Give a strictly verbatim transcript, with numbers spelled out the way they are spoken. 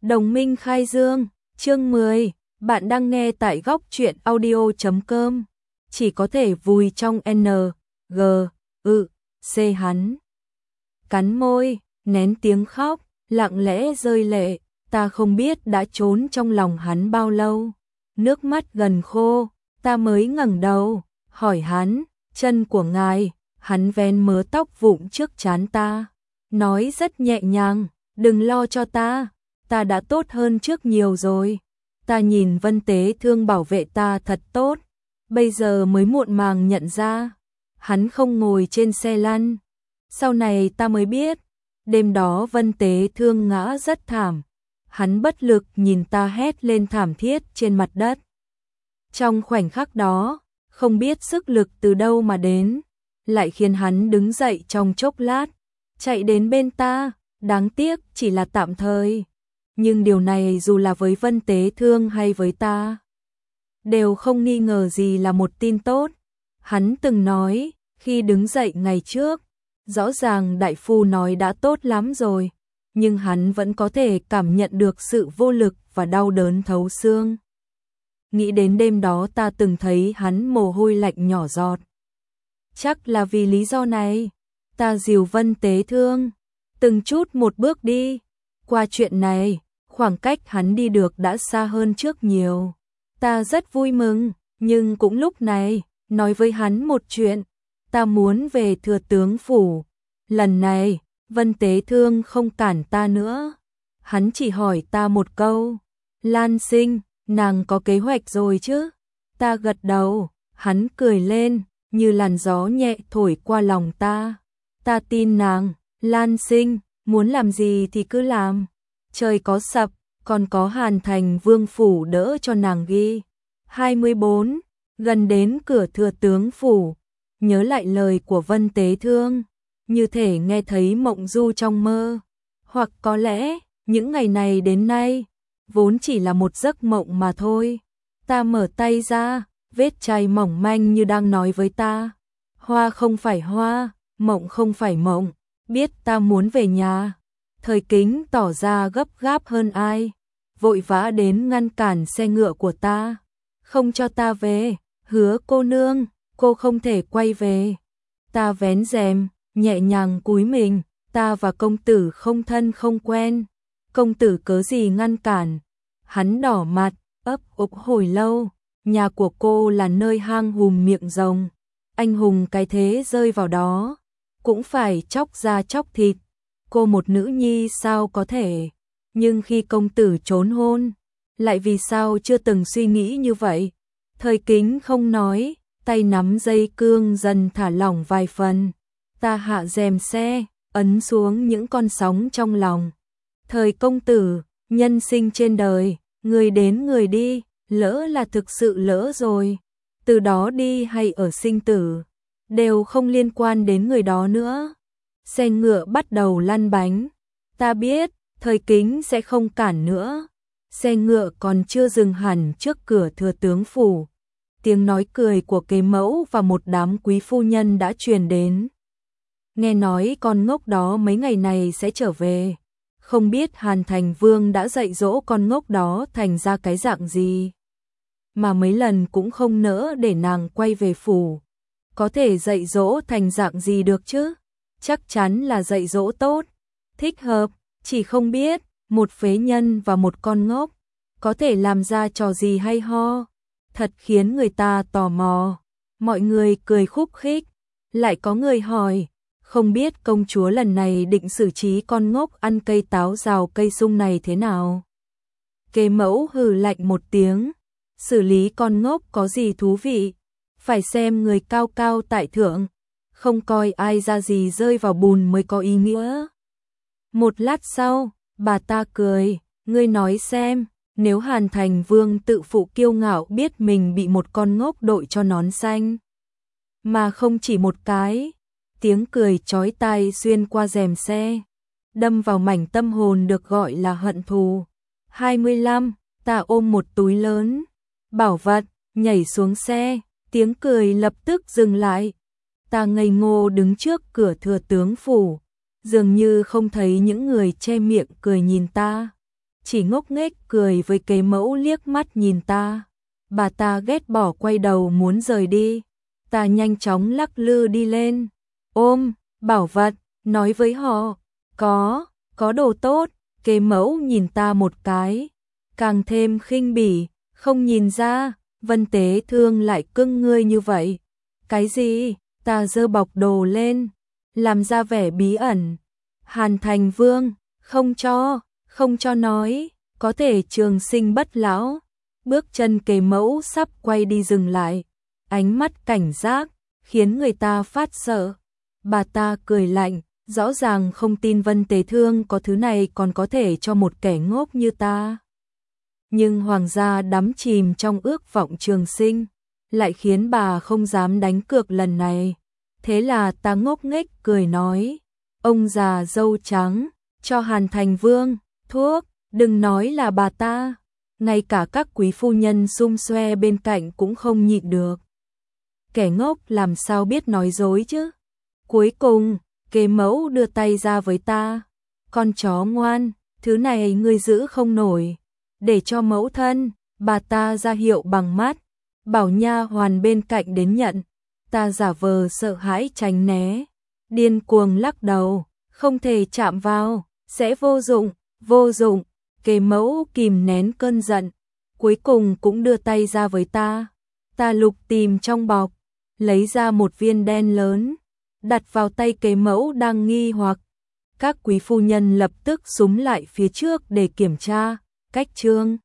Đồng minh khai dương, chương mười, bạn đang nghe tại góc truyện audio chấm com. Chỉ có thể vùi trong N, G, ư, C hắn. Cắn môi, nén tiếng khóc, lặng lẽ rơi lệ, ta không biết đã trốn trong lòng hắn bao lâu. Nước mắt gần khô, ta mới ngẩng đầu, hỏi hắn, chân của ngài, hắn vén mớ tóc vụng trước trán ta. Nói rất nhẹ nhàng, đừng lo cho ta, ta đã tốt hơn trước nhiều rồi. Ta nhìn Vân Tế Thương bảo vệ ta thật tốt, bây giờ mới muộn màng nhận ra, hắn không ngồi trên xe lăn. Sau này ta mới biết, đêm đó Vân Tế Thương ngã rất thảm, hắn bất lực nhìn ta hét lên thảm thiết trên mặt đất. Trong khoảnh khắc đó, không biết sức lực từ đâu mà đến, lại khiến hắn đứng dậy trong chốc lát, chạy đến bên ta, đáng tiếc chỉ là tạm thời. Nhưng điều này dù là với Vân Tế Thương hay với ta, đều không nghi ngờ gì là một tin tốt. Hắn từng nói, khi đứng dậy ngày trước, rõ ràng đại phu nói đã tốt lắm rồi, nhưng hắn vẫn có thể cảm nhận được sự vô lực và đau đớn thấu xương. Nghĩ đến đêm đó ta từng thấy hắn mồ hôi lạnh nhỏ giọt. Chắc là vì lý do này, ta dìu Vân Tế Thương, từng chút một bước đi. Qua chuyện này, khoảng cách hắn đi được đã xa hơn trước nhiều. Ta rất vui mừng, nhưng cũng lúc này, nói với hắn một chuyện, ta muốn về Thừa Tướng Phủ. Lần này, Vân Tế Thương không cản ta nữa. Hắn chỉ hỏi ta một câu, Lan Sinh, nàng có kế hoạch rồi chứ? Ta gật đầu, hắn cười lên, như làn gió nhẹ thổi qua lòng ta. Ta tin nàng, Lan Sinh, muốn làm gì thì cứ làm. Trời có sập, còn có Hàn Thành Vương Phủ đỡ cho nàng ghi. hai mươi bốn. Gần đến cửa Thừa Tướng Phủ, nhớ lại lời của Vân Tế Thương, như thể nghe thấy mộng du trong mơ. Hoặc có lẽ, những ngày này đến nay, vốn chỉ là một giấc mộng mà thôi. Ta mở tay ra, vết chai mỏng manh như đang nói với ta. Hoa không phải hoa, mộng không phải mộng, biết ta muốn về nhà. Thời Kính tỏ ra gấp gáp hơn ai, vội vã đến ngăn cản xe ngựa của ta, không cho ta về. Hứa cô nương, cô không thể quay về. Ta vén rèm, nhẹ nhàng cúi mình, ta và công tử không thân không quen, công tử cớ gì ngăn cản. Hắn đỏ mặt, ấp ục hồi lâu, nhà của cô là nơi hang hùm miệng rồng, anh hùng cái thế rơi vào đó, cũng phải chóc da chóc thịt. Cô một nữ nhi sao có thể, nhưng khi công tử trốn hôn, lại vì sao chưa từng suy nghĩ như vậy. Thời Kính không nói, tay nắm dây cương dần thả lỏng vài phần. Ta hạ rèm xe, ấn xuống những con sóng trong lòng. Thời công tử, nhân sinh trên đời, người đến người đi, lỡ là thực sự lỡ rồi. Từ đó đi hay ở sinh tử, đều không liên quan đến người đó nữa. Xe ngựa bắt đầu lăn bánh. Ta biết, Thời Kính sẽ không cản nữa. Xe ngựa còn chưa dừng hẳn trước cửa Thừa Tướng Phủ, tiếng nói cười của kế mẫu và một đám quý phu nhân đã truyền đến. Nghe nói con ngốc đó mấy ngày này sẽ trở về, không biết Hàn Thành Vương đã dạy dỗ con ngốc đó thành ra cái dạng gì, mà mấy lần cũng không nỡ để nàng quay về phủ. Có thể dạy dỗ thành dạng gì được chứ? Chắc chắn là dạy dỗ tốt, thích hợp, chỉ không biết một phế nhân và một con ngốc có thể làm ra trò gì hay ho. Thật khiến người ta tò mò. Mọi người cười khúc khích, lại có người hỏi, không biết công chúa lần này định xử trí con ngốc ăn cây táo rào cây sung này thế nào? Kế mẫu hừ lạnh một tiếng, xử lý con ngốc có gì thú vị, phải xem người cao cao tại thượng, không coi ai ra gì rơi vào bùn mới có ý nghĩa. Một lát sau, bà ta cười, ngươi nói xem, nếu Hàn Thành Vương tự phụ kiêu ngạo biết mình bị một con ngốc đội cho nón xanh, mà không chỉ một cái, tiếng cười chói tai xuyên qua rèm xe, đâm vào mảnh tâm hồn được gọi là hận thù. hai mươi lăm, ta ôm một túi lớn, bảo vật, nhảy xuống xe, tiếng cười lập tức dừng lại. Ta ngây ngô đứng trước cửa Thừa Tướng Phủ, dường như không thấy những người che miệng cười nhìn ta. chỉ ngốc nghếch cười với kế mẫu liếc mắt nhìn ta. Bà ta ghét bỏ quay đầu muốn rời đi. Ta nhanh chóng lắc lư đi lên, ôm, bảo vật, nói với họ, có, có đồ tốt. Kế mẫu nhìn ta một cái, càng thêm khinh bỉ, không nhìn ra, Vân Tế Thương lại cưng ngươi như vậy. Cái gì? Ta giơ bọc đồ lên, làm ra vẻ bí ẩn. Hàn Thành Vương, không cho, không cho nói, có thể trường sinh bất lão. Bước chân kế mẫu sắp quay đi dừng lại, ánh mắt cảnh giác, khiến người ta phát sợ. Bà ta cười lạnh, rõ ràng không tin Vân Tế Thương có thứ này còn có thể cho một kẻ ngốc như ta. Nhưng hoàng gia đắm chìm trong ước vọng trường sinh, lại khiến bà không dám đánh cược lần này. Thế là ta ngốc nghếch cười nói, ông già dâu trắng, cho Hàn Thành Vương thuốc, đừng nói là bà ta, ngay cả các quý phu nhân xum xoe bên cạnh cũng không nhịn được. Kẻ ngốc làm sao biết nói dối chứ? Cuối cùng, kế mẫu đưa tay ra với ta, con chó ngoan, thứ này ngươi giữ không nổi, để cho mẫu thân. Bà ta ra hiệu bằng mắt, bảo nha hoàn bên cạnh đến nhận. Ta giả vờ sợ hãi tránh né, điên cuồng lắc đầu, không thể chạm vào, sẽ vô dụng, vô dụng. Kế mẫu kìm nén cơn giận, cuối cùng cũng đưa tay ra với ta. Ta lục tìm trong bọc, lấy ra một viên đen lớn, đặt vào tay kế mẫu đang nghi hoặc. Các quý phu nhân lập tức xúm lại phía trước để kiểm tra. Cách chương